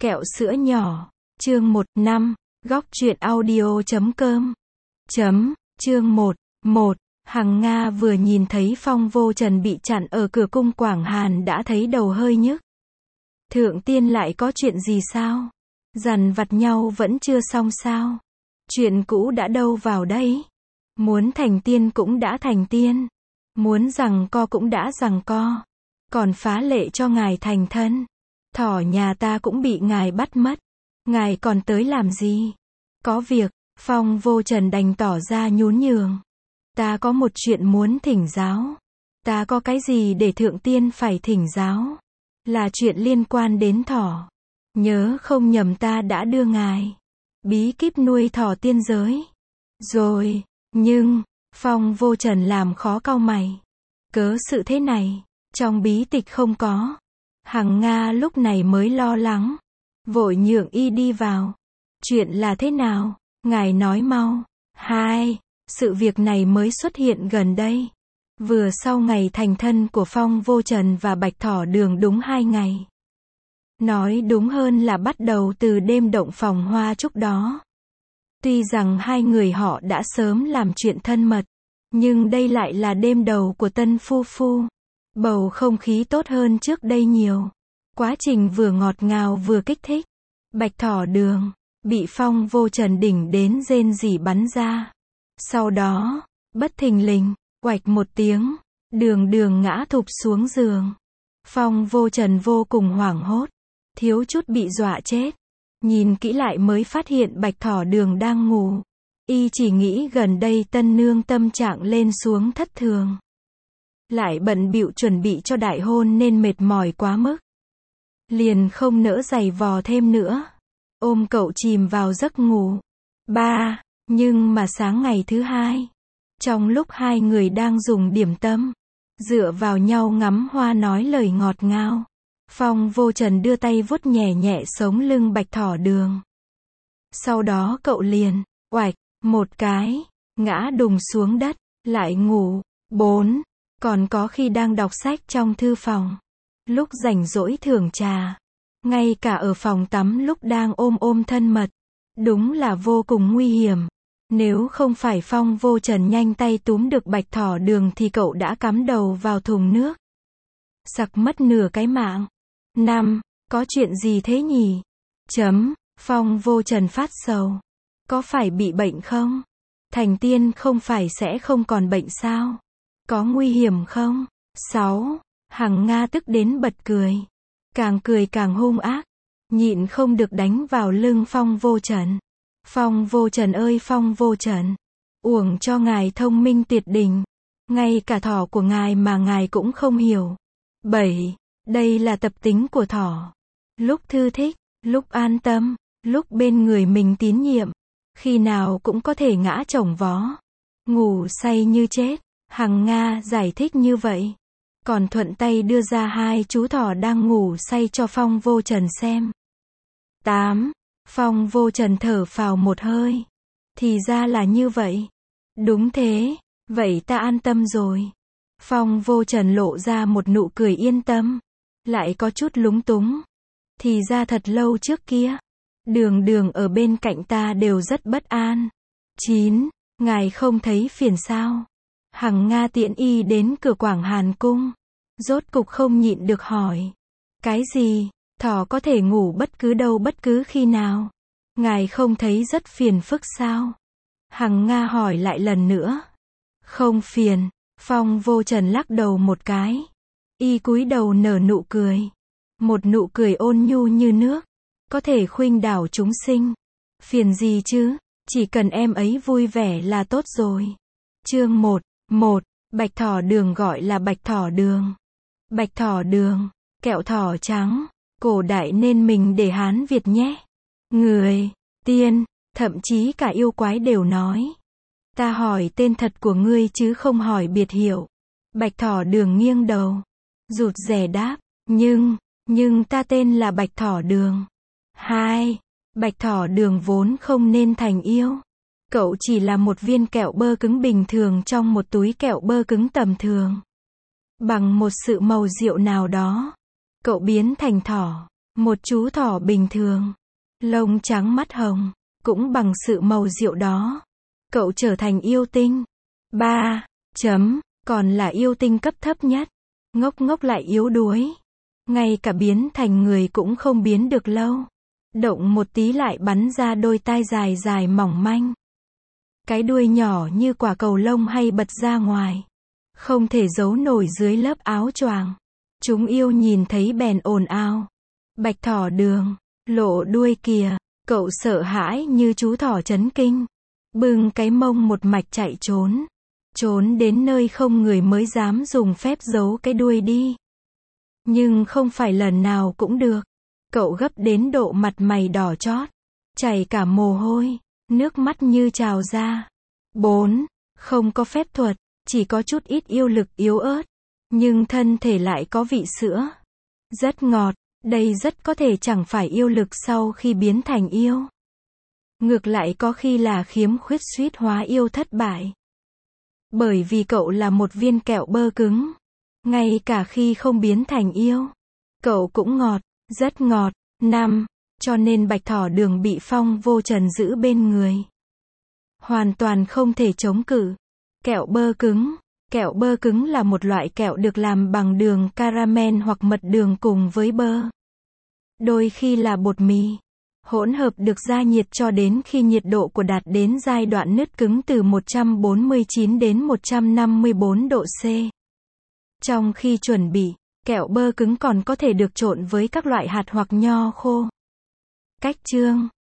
Kẹo sữa nhỏ. Chương 1, 5. Góc truyện audio.com. Chương 1. Hằng Nga vừa nhìn thấy Phong Vô Trần bị chặn ở cửa cung Quảng Hàn đã thấy đầu hơi nhức. Thượng tiên lại có chuyện gì sao? Dằn vặt nhau vẫn chưa xong sao? Chuyện cũ đã đâu vào đây? Muốn thành tiên cũng đã thành tiên. Muốn giằng co cũng đã giằng co. Còn phá lệ cho ngài thành thân. Thỏ nhà ta cũng bị ngài bắt mất. Ngài còn tới làm gì? Có việc, Phong Vô Trần đành tỏ ra nhún nhường. Ta có một chuyện muốn thỉnh giáo. Ta có cái gì để thượng tiên phải thỉnh giáo? Là chuyện liên quan đến thỏ. Nhớ không nhầm ta đã đưa ngài bí kíp nuôi thỏ tiên giới rồi, nhưng Phong Vô Trần làm khó cau mày. Cớ sự thế này, trong bí tịch không có. Hằng Nga lúc này mới lo lắng, vội nhượng y đi vào. Chuyện là thế nào? Ngài nói mau. Sự việc này mới xuất hiện gần đây. Vừa sau ngày thành thân của Phong Vô Trần và Bạch Thỏ Đường đúng 2 ngày. Nói đúng hơn là bắt đầu từ đêm động phòng hoa chúc đó. Tuy rằng hai người họ đã sớm làm chuyện thân mật, nhưng đây lại là đêm đầu của tân phu phu. Bầu không khí tốt hơn trước đây nhiều. Quá trình vừa ngọt ngào vừa kích thích. Bạch Thỏ Đường bị Phong Vô Trần đỉnh đến rên rỉ bắn ra. Sau đó, bất thình lình, oạch một tiếng, đường ngã thụp xuống giường. Phong Vô Trần vô cùng hoảng hốt, thiếu chút bị dọa chết. Nhìn kỹ lại mới phát hiện Bạch Thỏ Đường đang ngủ. Y chỉ nghĩ gần đây tân nương tâm trạng lên xuống thất thường. Lại bận bịu chuẩn bị cho đại hôn nên mệt mỏi quá mức. Liền không nỡ giày vò thêm nữa. Ôm cậu chìm vào giấc ngủ. Nhưng mà sáng ngày thứ hai, trong lúc hai người đang dùng điểm tâm, dựa vào nhau ngắm hoa nói lời ngọt ngào, Phong Vô Trần đưa tay vuốt nhẹ nhẹ sống lưng Bạch Thỏ Đường. Sau đó cậu liền, oạch, một cái, ngã đùng xuống đất, lại ngủ. 4. Còn có khi đang đọc sách trong thư phòng, lúc rảnh rỗi thưởng trà, ngay cả ở phòng tắm lúc đang ôm thân mật. Đúng là vô cùng nguy hiểm. Nếu không phải Phong Vô Trần nhanh tay túm được Bạch Thỏ Đường thì cậu đã cắm đầu vào thùng nước. Sặc mất nửa cái mạng. 5. Có chuyện gì thế nhỉ? Phong Vô Trần phát sầu. Có phải bị bệnh không? Thành tiên không phải sẽ không còn bệnh sao? Có nguy hiểm không? 6. Hằng Nga tức đến bật cười. Càng cười càng hung ác. Nhịn không được đánh vào lưng Phong Vô Trần. Phong Vô Trần ơi Phong Vô Trần, uổng cho ngài thông minh tuyệt đỉnh. Ngay cả thỏ của ngài mà ngài cũng không hiểu. 7. Đây là tập tính của thỏ. Lúc thư thích, lúc an tâm, lúc bên người mình tín nhiệm, khi nào cũng có thể ngã chồng vó, ngủ say như chết. Hằng Nga giải thích như vậy, còn thuận tay đưa ra hai chú thỏ đang ngủ say cho Phong Vô Trần xem. 8. Phong Vô Trần thở phào một hơi. Thì ra là như vậy. Đúng thế, vậy ta an tâm rồi. Phong Vô Trần lộ ra một nụ cười yên tâm, lại có chút lúng túng. Thì ra thật lâu trước kia, đường ở bên cạnh ta đều rất bất an. 9. Ngài không thấy phiền sao? Hằng Nga tiễn y đến cửa Quảng Hàn cung. Rốt cục không nhịn được hỏi. Cái gì? Thỏ có thể ngủ bất cứ đâu bất cứ khi nào. Ngài không thấy rất phiền phức sao? Hằng Nga hỏi lại lần nữa. Không phiền. Phong Vô Trần lắc đầu một cái. Y cúi đầu nở nụ cười. Một nụ cười ôn nhu như nước, có thể khuynh đảo chúng sinh. Phiền gì chứ? Chỉ cần em ấy vui vẻ là tốt rồi. Chương 1. Bạch Thỏ Đường gọi là Bạch Thỏ Đường. Bạch Thỏ Đường, kẹo thỏ trắng. Cổ đại nên mình để Hán Việt nhé. Người, tiên, thậm chí cả yêu quái đều nói. Ta hỏi tên thật của ngươi chứ không hỏi biệt hiệu. Bạch Thỏ Đường nghiêng đầu, rụt rè đáp. Nhưng ta tên là Bạch Thỏ Đường. Bạch Thỏ Đường vốn không nên thành yêu. Cậu chỉ là một viên kẹo bơ cứng bình thường trong một túi kẹo bơ cứng tầm thường. Bằng một sự mầu diệu nào đó, cậu biến thành thỏ. Một chú thỏ bình thường, lông trắng mắt hồng, cũng bằng sự màu rượu đó, cậu trở thành yêu tinh. 3. Còn là yêu tinh cấp thấp nhất. Ngốc ngốc lại yếu đuối. Ngay cả biến thành người cũng không biến được lâu. Động một tí lại bắn ra đôi tai dài dài mỏng manh. Cái đuôi nhỏ như quả cầu lông hay bật ra ngoài. Không thể giấu nổi dưới lớp áo choàng. Chúng yêu nhìn thấy bèn ồn ào. Bạch thỏ đường, lộ đuôi kìa. Cậu sợ hãi như chú thỏ chấn kinh. Bưng cái mông một mạch chạy trốn. Trốn đến nơi không người mới dám dùng phép giấu cái đuôi đi. Nhưng không phải lần nào cũng được. Cậu gấp đến độ mặt mày đỏ chót. Chảy cả mồ hôi. Nước mắt như trào ra. 4. Không có phép thuật. Chỉ có chút ít yêu lực yếu ớt. Nhưng thân thể lại có vị sữa. Rất ngọt. Đây rất có thể chẳng phải yêu lực sau khi biến thành yêu. Ngược lại có khi là khiếm khuyết suýt hóa yêu thất bại. Bởi vì cậu là một viên kẹo bơ cứng. Ngay cả khi không biến thành yêu, cậu cũng ngọt, rất ngọt. 5. Cho nên bạch thỏ đường bị Phong Vô Trần giữ bên người. Hoàn toàn không thể chống cự. Kẹo bơ cứng. Kẹo bơ cứng là một loại kẹo được làm bằng đường caramel hoặc mật đường cùng với bơ. Đôi khi là bột mì. Hỗn hợp được gia nhiệt cho đến khi nhiệt độ của đạt đến giai đoạn nứt cứng từ 149 đến 154 độ C. Trong khi chuẩn bị, kẹo bơ cứng còn có thể được trộn với các loại hạt hoặc nho khô. Cách chương